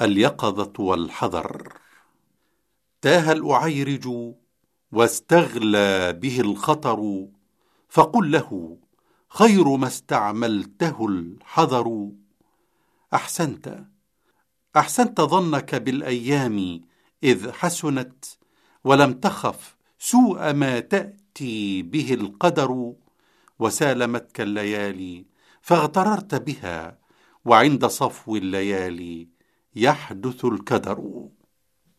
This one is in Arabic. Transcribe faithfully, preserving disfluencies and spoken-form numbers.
اليقظة والحذر. تاه الأعيرج واستغلى به الخطر، فقل له خير ما استعملته الحذر. أحسنت أحسنت ظنك بالأيام إذ حسنت، ولم تخف سوء ما تأتي به القدر. وسالمتك الليالي فاغتررت بها، وعند صفو الليالي يحدث الكدر.